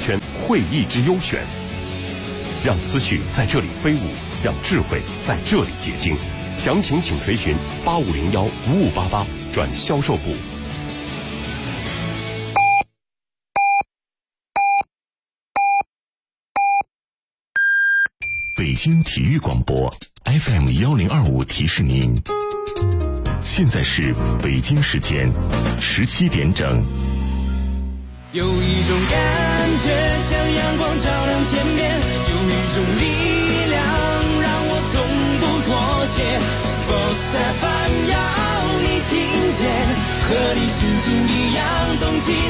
圈会议之优选，让思绪在这里飞舞，让智慧在这里结晶。详情请垂询8501-5588转销售部。 北京体育广播 FM1025提示您，现在是北京时间17点整。 有一种感觉像阳光照亮天边，有一种力量让我从不妥协。Sports FM 要你听见，和你心情一样动起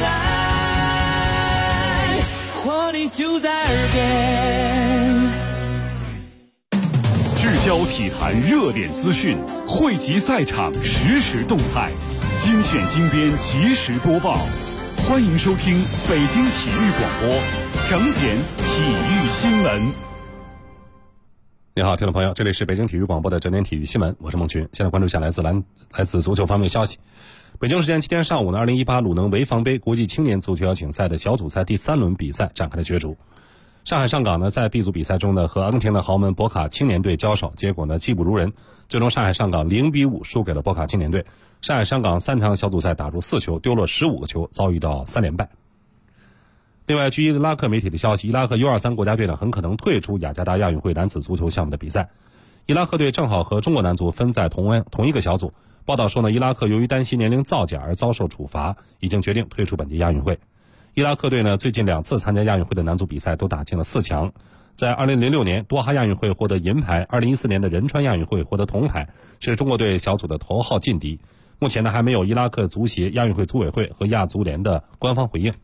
来，活力就在耳边。 聚焦体坛热点资讯，汇集赛场实时动态，精选精编及时播报。欢迎收听北京体育广播整点体育新闻。 你好，听众朋友，这里是北京体育广播的整点体育新闻，我是孟群。现在关注一下来自足球方面的消息。北京时间今天上午呢，2018鲁能潍坊杯国际青年足球邀请赛的小组赛第3轮比赛展开了角逐。上海上港呢在 B 组比赛中呢和阿根廷的豪门博卡青年队交手，结果呢技不如人，最终上海上港0-5输给了博卡青年队。上海上港3场小组赛打入4球，丢了15个球，遭遇到3连败。另外，据伊拉克媒体的消息，伊拉克 U23 国家队呢很可能退出雅加达亚运会男子足球项目的比赛。伊拉克队正好和中国男足分在同一个小组。报道说呢，伊拉克由于担心年龄造假而遭受处罚，已经决定退出本届亚运会。伊拉克队呢最近2次参加亚运会的男足比赛都打进了4强，在2006年多哈亚运会获得银牌，2014年的仁川亚运会获得铜牌，是中国队小组的头号劲敌。目前呢还没有伊拉克足协、亚运会组委会和亚足联的官方回应。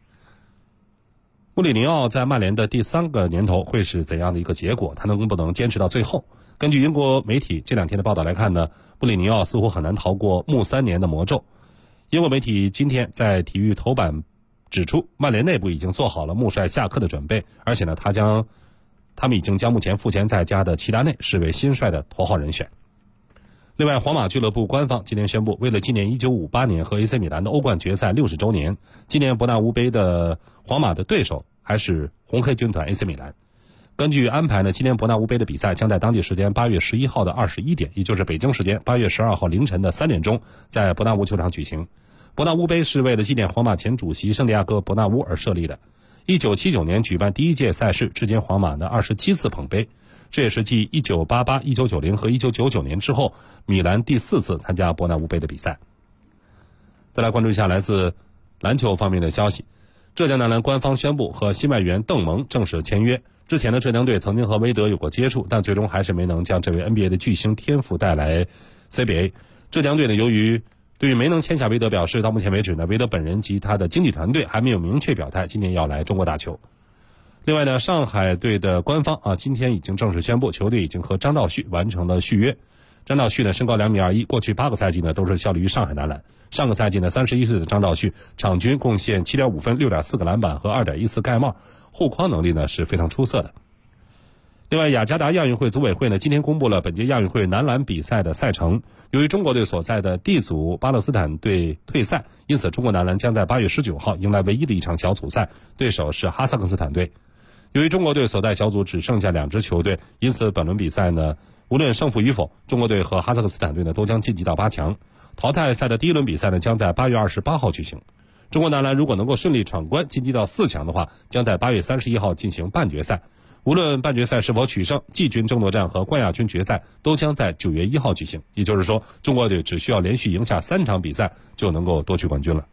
穆里尼奥在曼联的第3个年头会是怎样的一个结果？他能不能坚持到最后？根据英国媒体这2天的报道来看呢，穆里尼奥似乎很难逃过穆3年的魔咒。英国媒体今天在体育头版指出，曼联内部已经做好了穆帅下课的准备，而且呢他们已经将目前赋闲在家的齐达内视为新帅的头号人选。另外，皇马俱乐部官方今天宣布，为了纪念1958年和 AC 米兰的欧冠决赛60周年，今年伯纳乌杯的皇马的对手还是红黑军团 AC 米兰。根据安排呢，今年伯纳乌杯的比赛将在当地时间8月11号的21点，也就是北京时间8月12号凌晨的3点钟，在伯纳乌球场举行。伯纳乌杯是为了纪念皇马前主席圣地亚哥·伯纳乌而设立的。1979年举办第一届赛事，至今皇马的27次捧杯，这也是继1988、1990和1999年之后，米兰第4次参加伯纳乌杯的比赛。再来关注一下来自篮球方面的消息。浙江男篮官方宣布和新外援邓蒙正式签约。之前的浙江队曾经和韦德有过接触，但最终还是没能将这位 NBA 的巨星天赋带来 CBA。浙江队呢，对于没能签下韦德表示，到目前为止呢，韦德本人及他的经纪团队还没有明确表态今年要来中国打球。另外呢，上海队的官方今天已经正式宣布，球队已经和张兆旭完成了续约。张兆旭呢，身高2.21米，过去8个赛季呢都是效力于上海男篮。上个赛季呢，31岁的张兆旭场均贡献7.5分、6.4个篮板和2.14盖帽，护框能力呢是非常出色的。另外，雅加达亚运会组委会呢今天公布了本届亚运会男篮比赛的赛程。由于中国队所在的 D 组巴勒斯坦队退赛，因此中国男篮将在8月19号迎来唯一的一场小组赛，对手是哈萨克斯坦队。由于中国队所在小组只剩下2支球队，因此本轮比赛呢，无论胜负与否，中国队和哈萨克斯坦队呢都将晋级到8强。淘汰赛的第1轮比赛呢将在8月28号举行。中国男篮如果能够顺利闯关晋级到4强的话，将在8月31号进行半决赛。无论半决赛是否取胜，季军争夺战和冠亚军决赛都将在9月1号举行。也就是说，中国队只需要连续赢下3场比赛就能够夺取冠军了。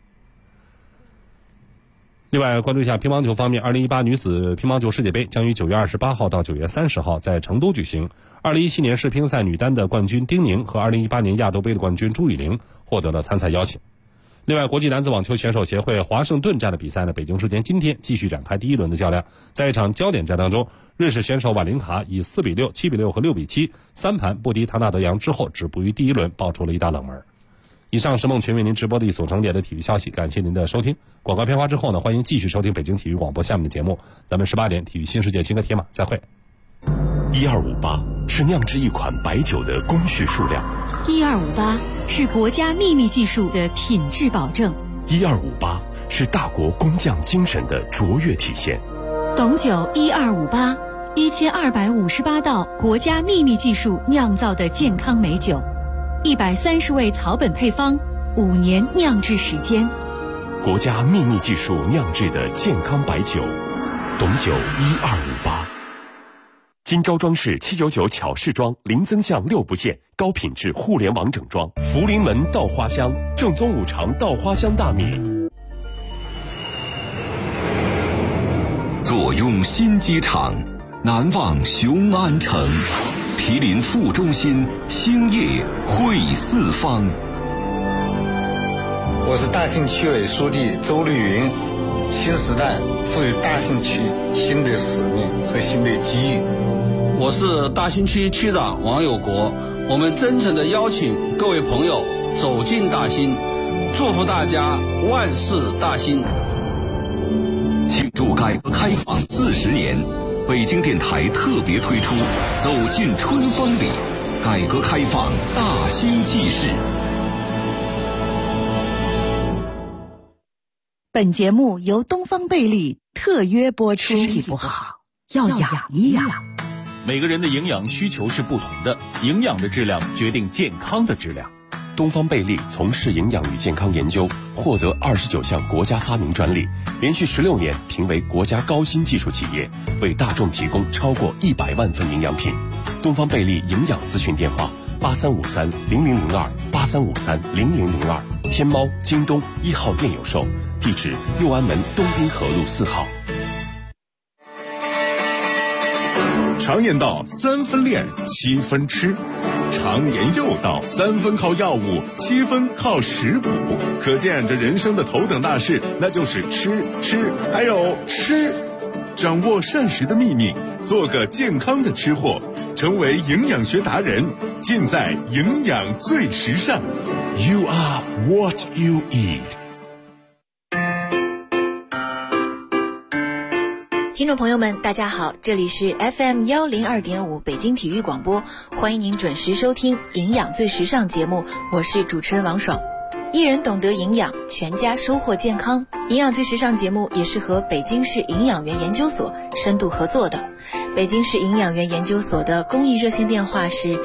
另外，关注一下乒乓球方面，2018女子乒乓球世界杯将于9月28号到9月30号在成都举行。2017年世乒赛女单的冠军丁宁和2018年亚洲杯的冠军朱雨玲获得了参赛邀请。另外，国际男子网球选手协会华盛顿站的比赛呢，北京时间今天继续展开第1轮的较量。在一场焦点战当中，瑞士选手瓦林卡以4-6、7-6和6-7 3盘不敌唐纳德扬之后，止步于第1轮，爆出了一大冷门。以上是孟群为您直播的一所整点的体育消息，感谢您的收听。广告片花之后呢，欢迎继续收听北京体育广播下面的节目。咱们18点体育新世界金戈铁马再会。 1258是酿制一款白酒的工序数量 ，1258是国家秘密技术的品质保证， 1258 是大国工匠精神的卓越体现。 董酒1258，1258道国家秘密技术酿造的健康美酒，130味草本配方，5年酿制时间。 国家秘密技术酿制的健康白酒，董酒1258。金昭装饰799巧饰装零增项6不限高品质互联网整装，福临门稻花香正宗5常稻花香大米。 坐拥新机场，难忘雄安城，毗邻副中心，兴业汇四方。 我是大兴区委书记周绿云。新时代赋予大兴区新的使命和新的机遇。 我是大兴区区长王有国，我们真诚地邀请各位朋友走进大兴，祝福大家万事大兴。 庆祝改革开放40年，北京电台特别推出《走进春风里》，改革开放大兴纪事。 本节目由东方贝利特约播出。身体不好要养一养。 每个人的营养需求是不同的，营养的质量决定健康的质量。 东方贝利从事营养与健康研究，获得29项国家发明专利，连续16年评为国家高新技术企业，为大众提供超过100万份营养品。东方贝利营养咨询电话83530002，83530002，天猫、京东1号店有售，地址六安门东滨河路4号。 常言道3分练7分吃，常言又道3分靠药物7分靠食谱，可见这人生的头等大事那就是吃还有吃。掌握膳食的秘密，做个健康的吃货，成为营养学达人，尽在营养最时尚。 You are what you eat。 听众朋友们大家好，这里是 FM 102.5北京体育广播，欢迎您准时收听营养最时尚节目，我是主持人王爽。一人懂得营养，全家收获健康。营养最时尚节目也是和北京市营养员研究所深度合作的。北京市营养员研究所的公益热线电话是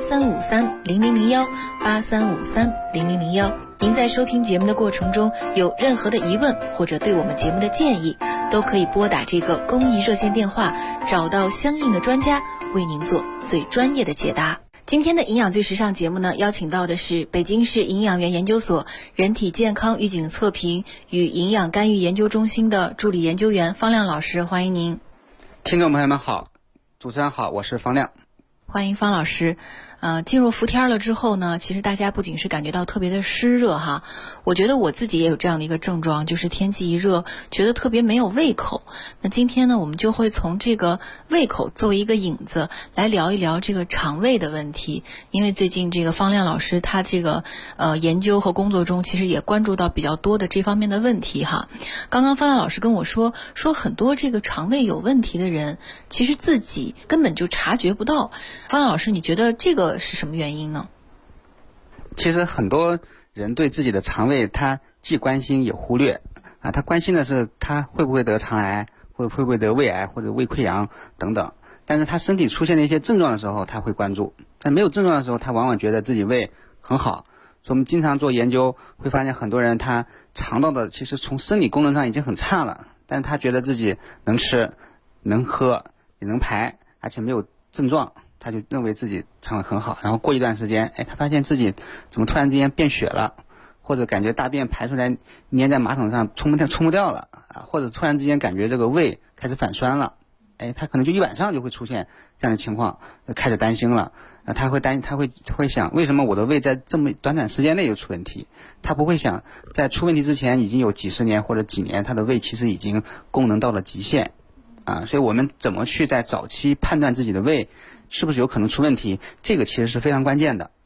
83530001，83530001。您在收听节目的过程中有任何的疑问或者对我们节目的建议，都可以拨打这个公益热线电话，找到相应的专家为您做最专业的解答。今天的营养最时尚节目呢，邀请到的是北京市营养员研究所人体健康预警测评与营养干预研究中心的助理研究员方亮老师，欢迎您。 听众朋友们好，主持人好，我是方亮。 欢迎方老师。进入伏天了之后呢，其实大家不仅是感觉到特别的湿热哈，我觉得我自己也有这样的一个症状，就是天气一热觉得特别没有胃口。那今天呢，我们就会从这个胃口作为一个引子来聊一聊这个肠胃的问题，因为最近这个方亮老师他这个研究和工作中其实也关注到比较多的这方面的问题哈。刚刚方亮老师跟我说很多这个肠胃有问题的人其实自己根本就察觉不到。方亮老师，你觉得这个是什么原因呢？ 其实很多人对自己的肠胃他既关心也忽略啊，他关心的是他会不会得肠癌，或者会不会得胃癌或者胃溃疡等等，但是他身体出现了一些症状的时候他会关注，但没有症状的时候他往往觉得自己胃很好。所以我们经常做研究会发现，很多人他肠道的其实从生理功能上已经很差了，但是他觉得自己能吃能喝也能排，而且没有症状，他就认为自己肠胃很好。然后过一段时间，他发现自己怎么突然之间变血了，或者感觉大便排出来粘在马桶上冲不掉了啊，或者突然之间感觉这个胃开始反酸了，他可能就一晚上就会出现这样的情况，开始担心了。他会想，为什么我的胃在这么短时间内就出问题？他不会想在出问题之前已经有几十年或者几年，他的胃其实已经功能到了极限啊。所以我们怎么去在早期判断自己的胃是不是有可能出问题，这个其实是非常关键的。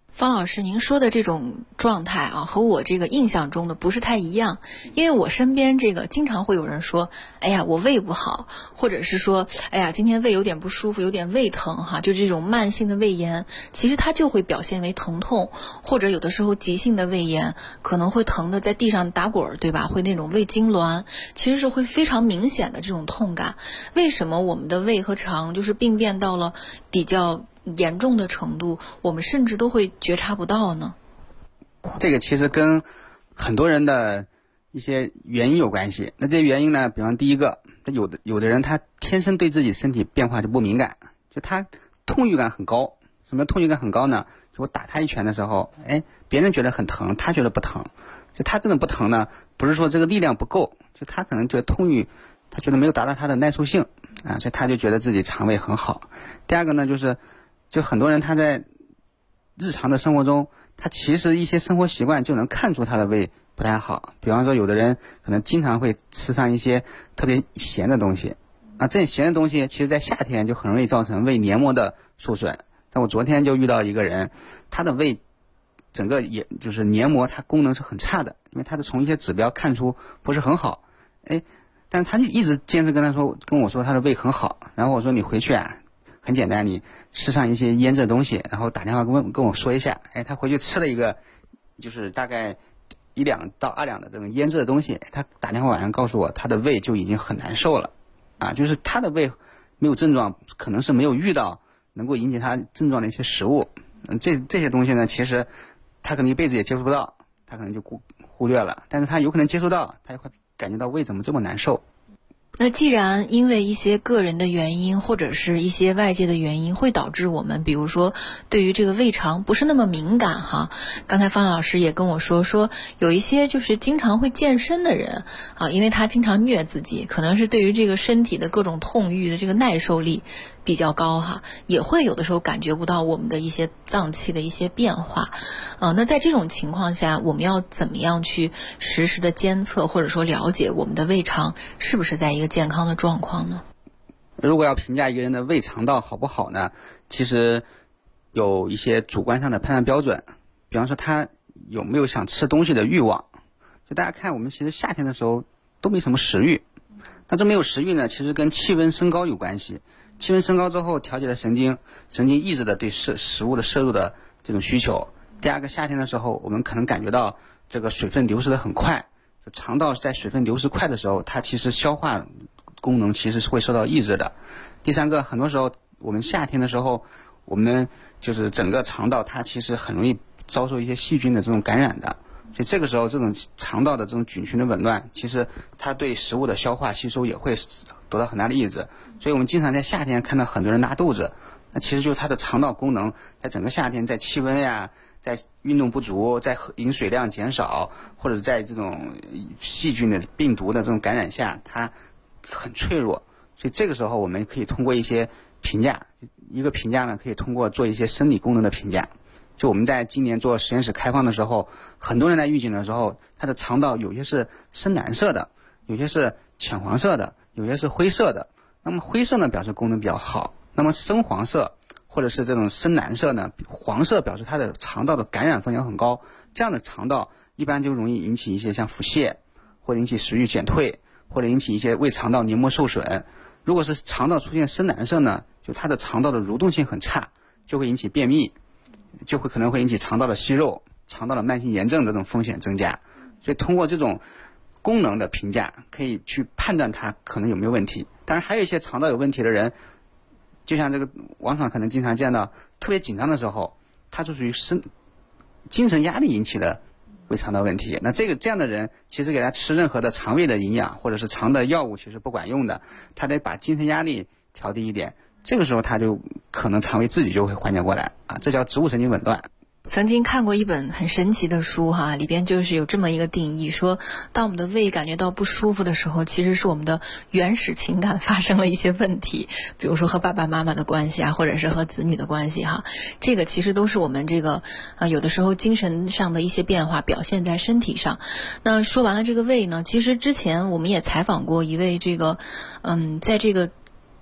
方老师，您说的这种状态啊，和我这个印象中的不是太一样。因为我身边这个经常会有人说，哎呀，我胃不好，或者是说，哎呀，今天胃有点不舒服，有点胃疼哈，就这种慢性的胃炎，其实它就会表现为疼痛，或者有的时候急性的胃炎可能会疼的在地上打滚，对吧？会那种胃痉挛，其实是会非常明显的这种痛感。为什么我们的胃和肠就是病变到了比较严重的程度，我们甚至都会觉察不到呢？ 这个其实跟很多人的一些原因有关系。那这些原因呢，比方第一个，有的人他天生对自己身体变化就不敏感，就他痛欲感很高。什么痛欲感很高呢？就我打他一拳的时候，别人觉得很疼，他觉得不疼。就他真的不疼呢，不是说这个力量不够，就他可能觉得痛欲，他觉得没有达到他的耐受性啊，所以他就觉得自己肠胃很好。第二个呢，就很多人他在日常的生活中，他其实一些生活习惯就能看出他的胃不太好。比方说有的人可能经常会吃上一些特别咸的东西啊，这些咸的东西其实在夏天就很容易造成胃黏膜的受损。但我昨天就遇到一个人，他的胃整个也就是黏膜它功能是很差的，因为他的从一些指标看出不是很好，但是他就一直坚持跟我说他的胃很好。然后我说你回去啊，很简单，你吃上一些腌制的东西，然后打电话跟我说一下。他回去吃了一个就是大概1两到2两的这种腌制的东西，他打电话晚上告诉我他的胃就已经很难受了啊，就是他的胃没有症状，可能是没有遇到能够引起他症状的一些食物。这些东西呢，其实他可能一辈子也接触不到，他可能就忽略了，但是他有可能接触到，他就会感觉到胃怎么这么难受。 那既然因为一些个人的原因或者是一些外界的原因会导致我们比如说对于这个胃肠不是那么敏感哈，刚才方老师也跟我说有一些就是经常会健身的人啊，因为他经常虐自己，可能是对于这个身体的各种痛欲的这个耐受力比较高哈，也会有的时候感觉不到我们的一些脏器的一些变化。那在这种情况下，我们要怎么样去实时的监测或者说了解我们的胃肠是不是在一个健康的状况呢？ 如果要评价一个人的胃肠道好不好呢，其实有一些主观上的判断标准。比方说他有没有想吃东西的欲望。就大家看我们其实夏天的时候都没什么食欲，那这没有食欲呢，其实跟气温升高有关系。气温升高之后调节了神经抑制的对食物的摄入的这种需求。第二个，夏天的时候我们可能感觉到这个水分流失的很快，肠道在水分流失快的时候，它其实消化功能其实是会受到抑制的。第三个，很多时候我们夏天的时候，我们就是整个肠道它其实很容易遭受一些细菌的这种感染的，所以这个时候这种肠道的这种菌群的紊乱，其实它对食物的消化吸收也会得到很大的抑制。所以我们经常在夏天看到很多人拉肚子，那其实就是他的肠道功能在整个夏天，在气温呀，在运动不足，在饮水量减少，或者在这种细菌的病毒的这种感染下，它很脆弱。所以这个时候我们可以通过一些评价，一个评价呢可以通过做一些生理功能的评价。就我们在今年做实验室开放的时候，很多人在预警的时候，他的肠道有些是深蓝色的，有些是浅黄色的，有些是灰色的。那么灰色呢表示功能比较好，那么深黄色或者是这种深蓝色呢，黄色表示它的肠道的感染风险很高。这样的肠道一般就容易引起一些像腹泻，或者引起食欲减退，或者引起一些胃肠道黏膜受损。如果是肠道出现深蓝色呢，就它的肠道的蠕动性很差，就会引起便秘，就会可能会引起肠道的息肉，肠道的慢性炎症的这种风险增加。所以通过这种功能的评价可以去判断它可能有没有问题。当然还有一些肠道有问题的人，就像这个网上可能经常见到特别紧张的时候，它就属于精神压力引起的胃肠道问题。那这样的人其实给他吃任何的肠胃的营养或者是肠的药物其实不管用的，他得把精神压力调低一点，这个时候他就可能肠胃自己就会缓解过来啊，这叫植物神经紊乱。 曾经看过一本很神奇的书哈，里边就是有这么一个定义，说当我们的胃感觉到不舒服的时候，其实是我们的原始情感发生了一些问题，比如说和爸爸妈妈的关系啊，或者是和子女的关系哈，这个其实都是我们这个有的时候精神上的一些变化表现在身体上。那说完了这个胃呢，其实之前我们也采访过一位这个在这个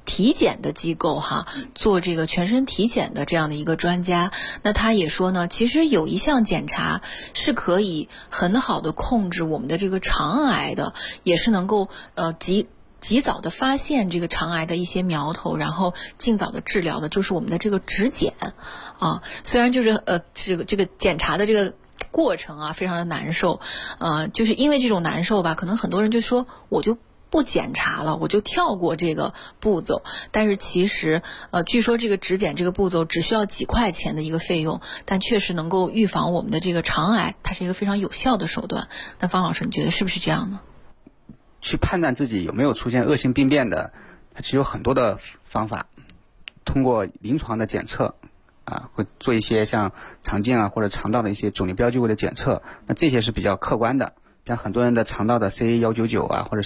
体检的机构哈，做这个全身体检的这样的一个专家。那他也说呢，其实有一项检查是可以很好的控制我们的这个肠癌的，也是能够及早的发现这个肠癌的一些苗头，然后尽早的治疗的，就是我们的这个指检啊。虽然就是这个检查的这个过程啊非常的难受，就是因为这种难受吧，可能很多人就说我就不检查了，我就跳过这个步骤。但是其实据说这个指检这个步骤只需要几块钱的一个费用，但确实能够预防我们的这个肠癌，它是一个非常有效的手段。那方老师，你觉得是不是这样呢？ 去判断自己有没有出现恶性病变的，它其实有很多的方法，通过临床的检测会做一些像肠镜或者肠道的一些肿瘤标记物的检测，那这些是比较客观的，像很多人的肠道的 CA199或者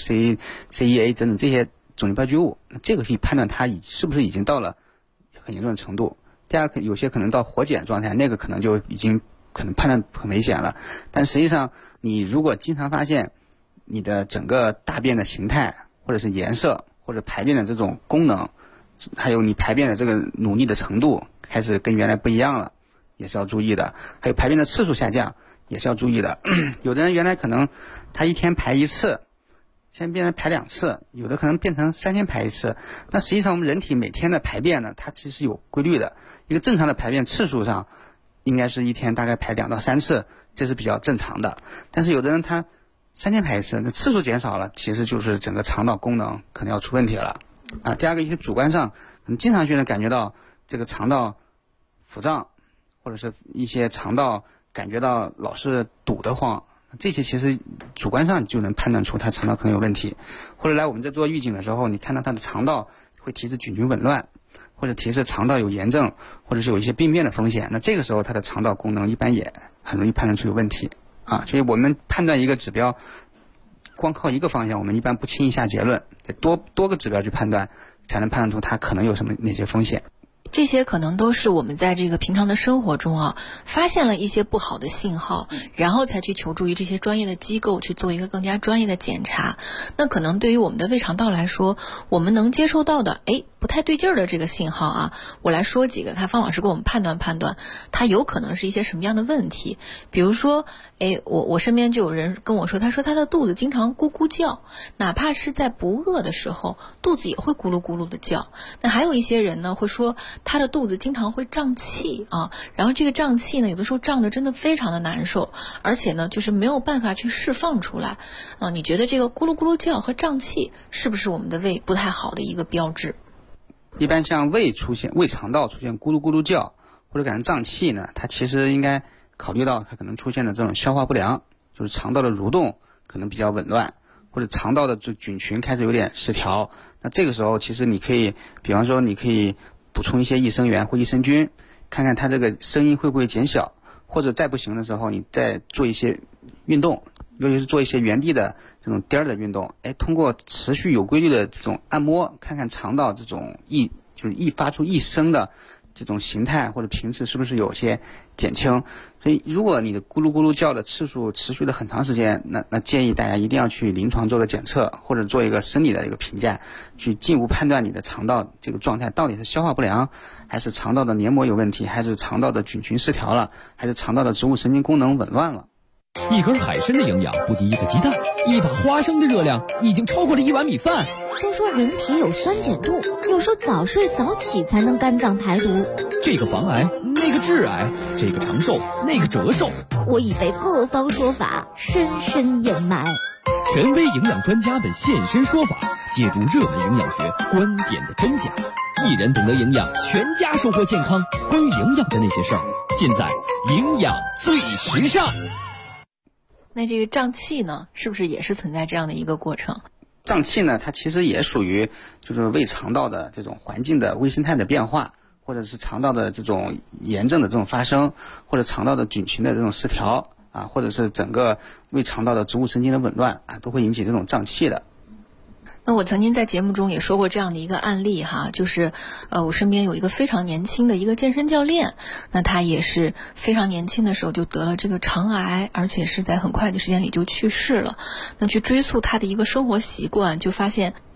CEA 等等这些肿瘤标记物，那这个可以判断它是不是已经到了很严重的程度。第二，有些可能到活检状态，那个可能就已经可能判断很危险了。但实际上你如果经常发现你的整个大便的形态或者是颜色或者排便的这种功能，还有你排便的这个努力的程度开始跟原来不一样了，也是要注意的。还有排便的次数下降也是要注意的。有的人原来可能他一天排1次，现在变成排2次，有的可能变成3天排1次。那实际上我们人体每天的排便呢，它其实有规律的，一个正常的排便次数上应该是一天大概排2到3次，这是比较正常的。但是有的人他3天排1次，那次数减少了，其实就是整个肠道功能可能要出问题了第二个，一些主观上可能经常感觉到这个肠道腹胀，或者是一些肠道感觉到老是堵得慌，这些其实主观上就能判断出他肠道可能有问题。或者来我们在做预警的时候，你看到他的肠道会提示菌群紊乱，或者提示肠道有炎症，或者是有一些病变的风险，那这个时候他的肠道功能一般也很容易判断出有问题所以我们判断一个指标光靠一个方向，我们一般不轻易下结论，得多个指标去判断，才能判断出它可能有哪些风险。 这些可能都是我们在这个平常的生活中发现了一些不好的信号，然后才去求助于这些专业的机构去做一个更加专业的检查。那可能对于我们的胃肠道来说，我们能接收到的不太对劲儿的这个信号我来说几个，看方老师给我们判断判断它有可能是一些什么样的问题。比如说我身边就有人跟我说，他说他的肚子经常咕咕叫，哪怕是在不饿的时候肚子也会咕噜咕噜的叫。那还有一些人呢会说他的肚子经常会胀气然后这个胀气呢有的时候胀得真的非常的难受，而且呢就是没有办法去释放出来你觉得这个咕噜咕噜叫和胀气是不是我们的胃不太好的一个标志？ 一般像胃肠道出现咕噜咕噜叫或者感觉胀气呢，它其实应该考虑到它可能出现的这种消化不良，就是肠道的蠕动可能比较紊乱，或者肠道的菌群开始有点失调。那这个时候其实你可以比方说你可以补充一些益生元或益生菌，看看它这个声音会不会减小，或者再不行的时候你再做一些运动，尤其是做一些原地的这种颠儿的运动，通过持续有规律的这种按摩，看看肠道这种发出异声的这种形态或者频次是不是有些减轻。所以如果你的咕噜咕噜叫的次数持续了很长时间，那建议大家一定要去临床做个检测，或者做一个生理的一个评价，去进一步判断你的肠道这个状态到底是消化不良，还是肠道的黏膜有问题，还是肠道的菌群失调了，还是肠道的植物神经功能紊乱了。 一根海参的营养不敌一个鸡蛋，一把花生的热量已经超过了1碗米饭。 都说人体有酸碱度，有时候早睡早起才能肝脏排毒。 这个防癌，那个致癌，这个长寿，那个折寿。 我已被各方说法深深掩埋。 权威营养专家们现身说法，解读热门营养学观点的真假。一人懂得营养，全家收获健康。关于营养的那些事儿，尽在营养最时尚。 那这个胀气呢，是不是也是存在这样的一个过程？ 胀气呢，它其实也属于就是胃肠道的这种环境的微生态的变化，或者是肠道的这种炎症的这种发生，或者肠道的菌群的这种失调或者是整个胃肠道的植物神经的紊乱都会引起这种胀气的。 那我曾经在节目中也说过这样的一个案例就是我身边有一个非常年轻的一个健身教练，那他也是非常年轻的时候就得了这个肠癌，而且是在很快的时间里就去世了。那去追溯他的一个生活习惯，就发现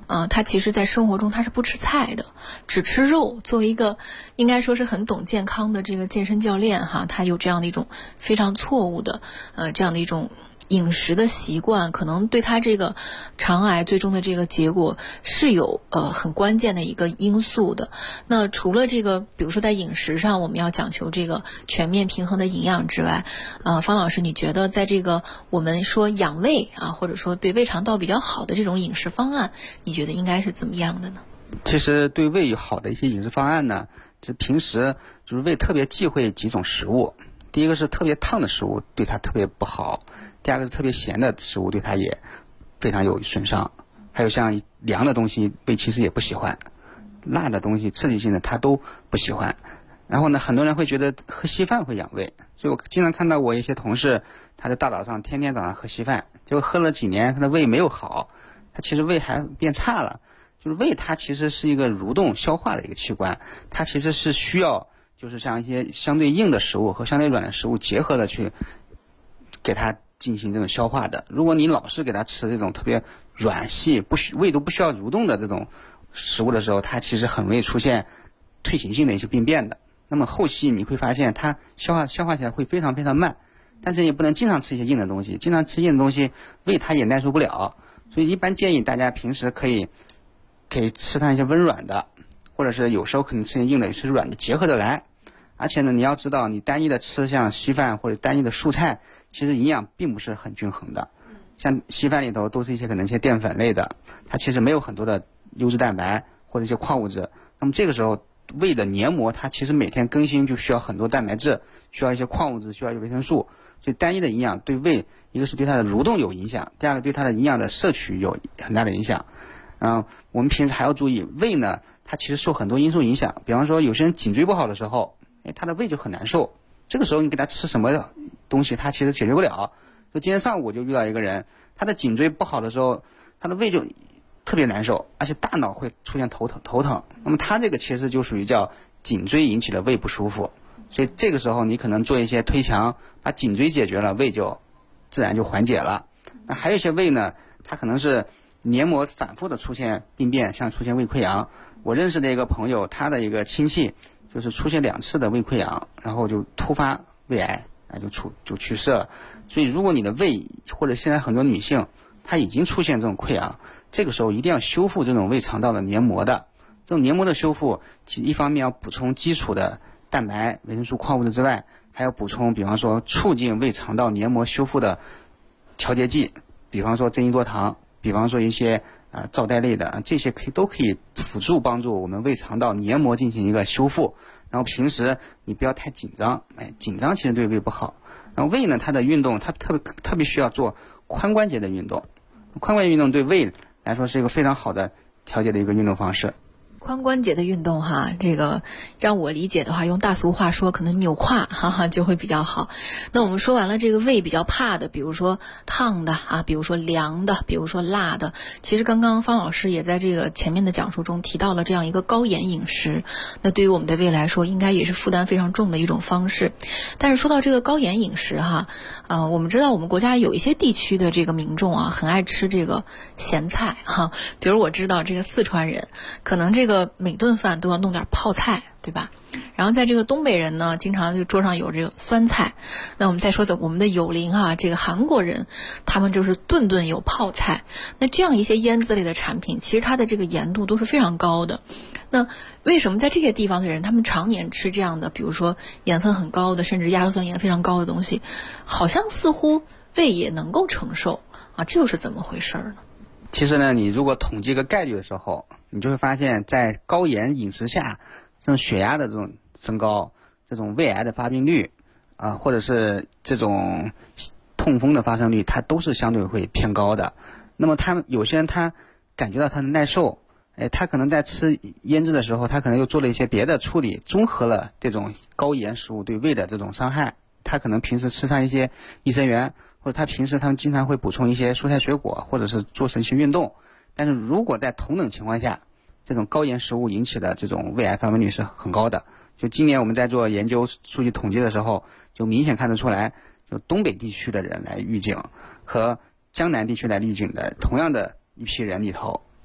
他其实在生活中他是不吃菜的，只吃肉。作为一个应该说是很懂健康的这个健身教练哈，他有这样的一种非常错误的这样的一种饮食的习惯，可能对他这个肠癌最终的这个结果是有很关键的一个因素的。那除了这个比如说在饮食上我们要讲求这个全面平衡的营养之外，方老师你觉得在这个我们说养胃或者说对胃肠道比较好的这种饮食方案，你觉得应该是怎么样的呢？ 其实对胃好的一些饮食方案呢，就平时就是胃特别忌讳几种食物。第一个是特别烫的食物对它特别不好，第二个是特别咸的食物对它也非常有损伤，还有像凉的东西胃其实也不喜欢，辣的东西刺激性的它都不喜欢。然后呢，很多人会觉得喝稀饭会养胃，所以我经常看到我一些同事他在大早上天天早上喝稀饭，结果喝了几年他的胃没有好，他其实胃还变差了。就是胃它其实是一个蠕动消化的一个器官，它其实是需要就是像一些相对硬的食物和相对软的食物结合的去给它进行这种消化的。如果你老是给它吃这种特别软细胃都不需要蠕动的这种食物的时候，它其实很容易出现退行性的一些病变的。那么后期你会发现它消化起来会非常非常慢，但是也不能经常吃一些硬的东西，经常吃硬的东西胃它也耐受不了。所以一般建议大家平时可以吃上一些温软的，或者是有时候可能吃些硬的，有些软的结合着来。而且呢，你要知道你单一的吃像稀饭或者单一的蔬菜，其实营养并不是很均衡的。像稀饭里头都是一些可能一些淀粉类的，它其实没有很多的优质蛋白或者一些矿物质。那么这个时候胃的黏膜它其实每天更新就需要很多蛋白质，需要一些矿物质，需要一些维生素。所以单一的营养对胃一个是对它的蠕动有影响，第二个对它的营养的摄取有很大的影响。我们平时还要注意胃呢，它其实受很多因素影响。比方说有些人颈椎不好的时候，他的胃就很难受，这个时候你给他吃什么东西他其实解决不了。就今天上午我就遇到一个人，他的颈椎不好的时候，他的胃就特别难受，而且大脑会出现头疼。那么他这个其实就属于叫颈椎引起的胃不舒服，所以这个时候你可能做一些推墙，把颈椎解决了，胃就自然就缓解了。那还有一些胃呢，它可能是黏膜反复的出现病变，像出现胃溃疡。我认识的一个朋友，他的一个亲戚就是出现2次的胃溃疡，然后就突发胃癌，就去世了。所以如果你的胃或者现在很多女性她已经出现这种溃疡，这个时候一定要修复这种胃肠道的黏膜的。这种黏膜的修复其实一方面要补充基础的蛋白、维生素、矿物质之外，还要补充比方说促进胃肠道黏膜修复的调节剂，比方说珍妮多糖，比方说一些皂苷类的，这些都可以辅助帮助我们胃肠道黏膜进行一个修复。然后平时你不要太紧张，紧张其实对胃不好。然后胃呢，它的运动它特别需要做髋关节的运动，髋关节运动对胃来说是一个非常好的调节的一个运动方式。 髋关节的运动这个让我理解的话，用大俗话说可能扭胯就会比较好。那我们说完了这个胃比较怕的，比如说烫的比如说凉的，比如说辣的，其实刚刚方老师也在这个前面的讲述中提到了这样一个高盐饮食，那对于我们的胃来说应该也是负担非常重的一种方式。但是说到这个高盐饮食我们知道我们国家有一些地区的这个民众很爱吃这个咸菜比如我知道这个四川人可能这个每顿饭都要弄点泡菜，对吧？然后在这个东北人呢，经常就桌上有这个酸菜。那我们再说我们的友邻这个韩国人，他们就是顿顿有泡菜。那这样一些腌制类的产品，其实它的这个盐度都是非常高的。那为什么在这些地方的人，他们常年吃这样的，比如说盐分很高的，甚至亚硝酸盐非常高的东西，好像似乎胃也能够承受这又是怎么回事呢？ 其实呢，你如果统计个概率的时候，你就会发现在高盐饮食下，这种血压的这种升高，这种胃癌的发病率或者是这种痛风的发生率，它都是相对会偏高的。那么有些人他感觉到他的耐受，他可能在吃腌制的时候，他可能又做了一些别的处理，综合了这种高盐食物对胃的这种伤害。他可能平时吃上一些益生元，或者他平时他们经常会补充一些蔬菜水果，或者是做一些运动。但是如果在同等情况下，这种高盐食物引起的这种胃癌发病率是很高的。就今年我们在做研究数据统计的时候，就明显看得出来，就东北地区的人来预警和江南地区来预警的同样的一批人里头，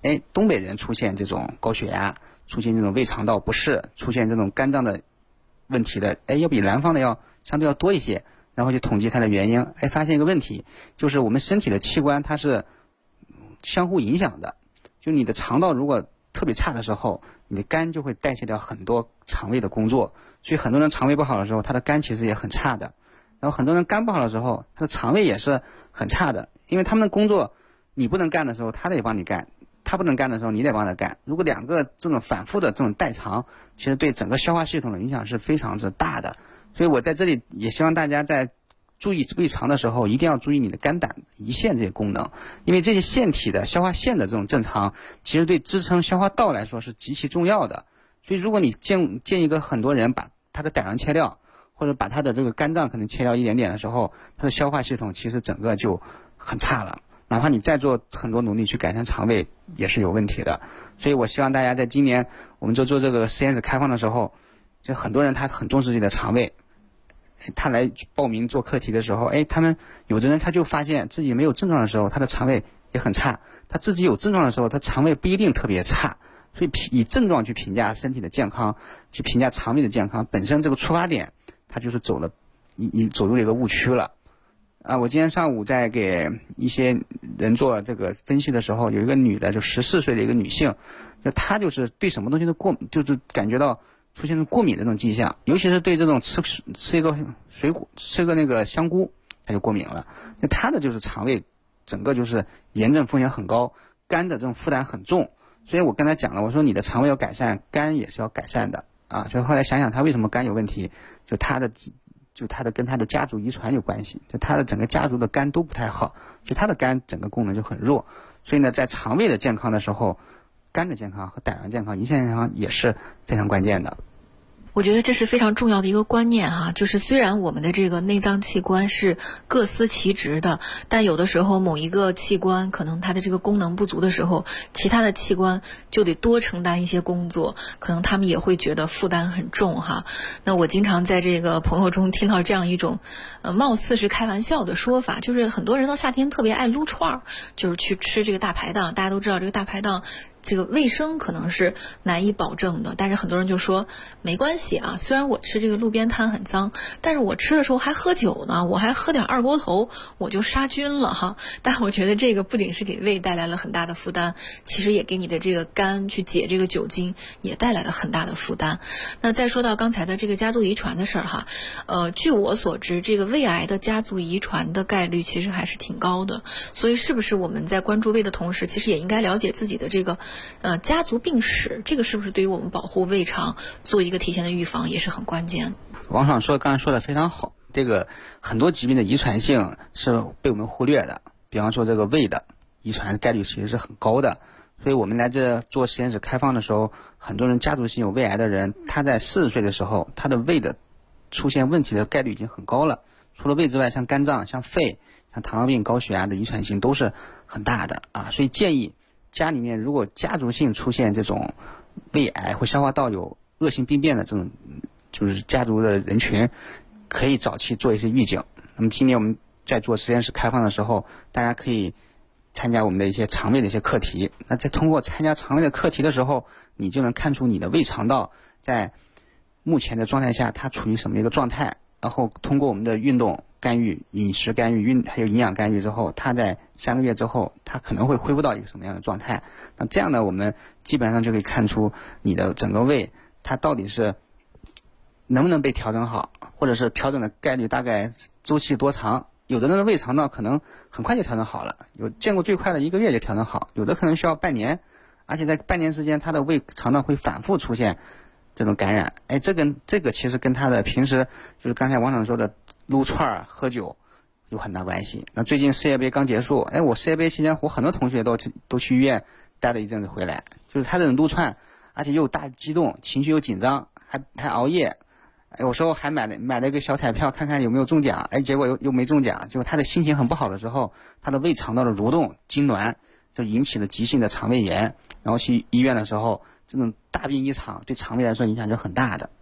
东北人出现这种高血压，出现这种胃肠道不适，出现这种肝脏的问题的，要比南方的要相对要多一些。然后去统计它的原因，发现一个问题，就是我们身体的器官它是相互影响的。就你的肠道如果特别差的时候，你的肝就会代谢掉很多肠胃的工作，所以很多人肠胃不好的时候，他的肝其实也很差的。然后很多人肝不好的时候，他的肠胃也是很差的，因为他们的工作你不能干的时候，他得帮你干，他不能干的时候，你得帮他干。如果两个这种反复的这种代偿，其实对整个消化系统的影响是非常之大的。所以我在这里也希望大家在注意胃肠的时候，一定要注意你的肝胆胰腺这些功能，因为这些腺体的消化腺的这种正常，其实对支撑消化道来说是极其重要的。所以如果你建议很多人把他的胆囊切掉，或者把他的这个肝脏可能切掉一点点的时候，他的消化系统其实整个就很差了，哪怕你再做很多努力去改善肠胃也是有问题的。所以我希望大家在今年我们做这个实验室开放的时候，就很多人他很重视自己的肠胃，他来报名做课题的时候，他们有的人他就发现自己没有症状的时候，他的肠胃也很差；他自己有症状的时候，他肠胃不一定特别差。所以以症状去评价身体的健康，去评价肠胃的健康，本身这个出发点，他就是走入了一个误区了。我今天上午在给一些人做这个分析的时候，有一个女的，就14岁的一个女性，就她就是对什么东西都就是感觉到出现过敏的这种迹象，尤其是对这种吃一个水果，吃个那个香菇，她就过敏了。那她的就是肠胃整个就是炎症风险很高，肝的这种负担很重。所以我跟她讲了，我说你的肠胃要改善，肝也是要改善的啊。就后来想想她为什么肝有问题，就她的跟她的家族遗传有关系，就她的整个家族的肝都不太好，所以她的肝整个功能就很弱。所以呢，在肠胃的健康的时候，肝的健康和胆囊健康、胰腺健康也是非常关键的。 我觉得这是非常重要的一个观念哈，就是虽然我们的这个内脏器官是各司其职的，但有的时候某一个器官可能它的这个功能不足的时候，其他的器官就得多承担一些工作，可能他们也会觉得负担很重哈。那我经常在这个朋友中听到这样一种貌似是开玩笑的说法，就是很多人到夏天特别爱撸串儿，就是去吃这个大排档。大家都知道这个大排档这个卫生可能是难以保证的，但是很多人就说没关系啊，虽然我吃这个路边摊很脏，但是我吃的时候还喝酒呢，我还喝点二锅头，我就杀菌了哈。但我觉得这个不仅是给胃带来了很大的负担，其实也给你的这个肝去解这个酒精也带来了很大的负担。那再说到刚才的这个家族遗传的事儿哈，据我所知，这个胃癌的家族遗传的概率其实还是挺高的，所以是不是我们在关注胃的同时，其实也应该了解自己的这个家族病史，这个是不是对于我们保护胃肠做一个提前的预防也是很关键？ 王爽刚才说的非常好，这个很多疾病的遗传性是被我们忽略的，比方说这个胃的遗传概率其实是很高的。所以我们来这做实验室开放的时候，很多人家族性有胃癌的人，他在40岁的时候，他的胃的出现问题的概率已经很高了。除了胃之外，像肝脏、像肺、像糖尿病、高血压的遗传性都是很大的啊。所以建议家里面如果家族性出现这种胃癌或消化道有恶性病变的这种就是家族的人群，可以早期做一些预警。那么今年我们在做实验室开放的时候，大家可以参加我们的一些肠胃的一些课题。那在通过参加肠胃的课题的时候，你就能看出你的胃肠道在目前的状态下它处于什么一个状态，然后通过我们的运动干预、饮食干预、还有营养干预之后，它在3个月之后，它可能会恢复到一个什么样的状态。那这样呢，我们基本上就可以看出你的整个胃它到底是能不能被调整好，或者是调整的概率大概周期多长。有的人的胃肠道可能很快就调整好了，有见过最快的1个月就调整好，有的可能需要半年，而且在半年之间他的胃肠道会反复出现这种感染。这个其实跟他的平时就是刚才王总说的撸串喝酒有很大关系。那最近世界杯刚结束，我世界杯期间我很多同学都去医院待了一阵子回来，就是他这种撸串，而且又大激动，情绪又紧张，还熬夜，有时候还买了一个小彩票看看有没有中奖，结果又没中奖。就他的心情很不好的时候，他的胃肠道的蠕动痉挛就引起了急性的肠胃炎，然后去医院的时候，这种大病一场对肠胃来说影响就很大的。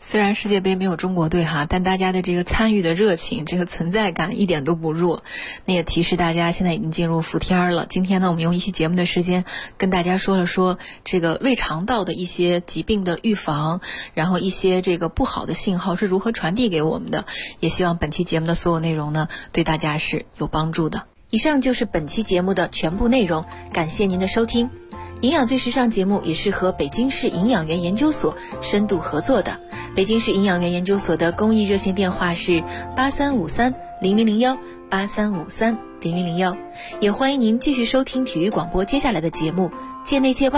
虽然世界杯没有中国队哈，但大家的这个参与的热情，这个存在感一点都不弱。那也提示大家，现在已经进入伏天了。今天呢，我们用一期节目的时间跟大家说了说这个胃肠道的一些疾病的预防，然后一些这个不好的信号是如何传递给我们的。也希望本期节目的所有内容呢，对大家是有帮助的。以上就是本期节目的全部内容，感谢您的收听。营养最时尚节目也是和北京市营养园研究所深度合作的。北京市营养园研究所的公益热线电话是83530001 83530001，也欢迎您继续收听体育广播接下来的节目，界内界外。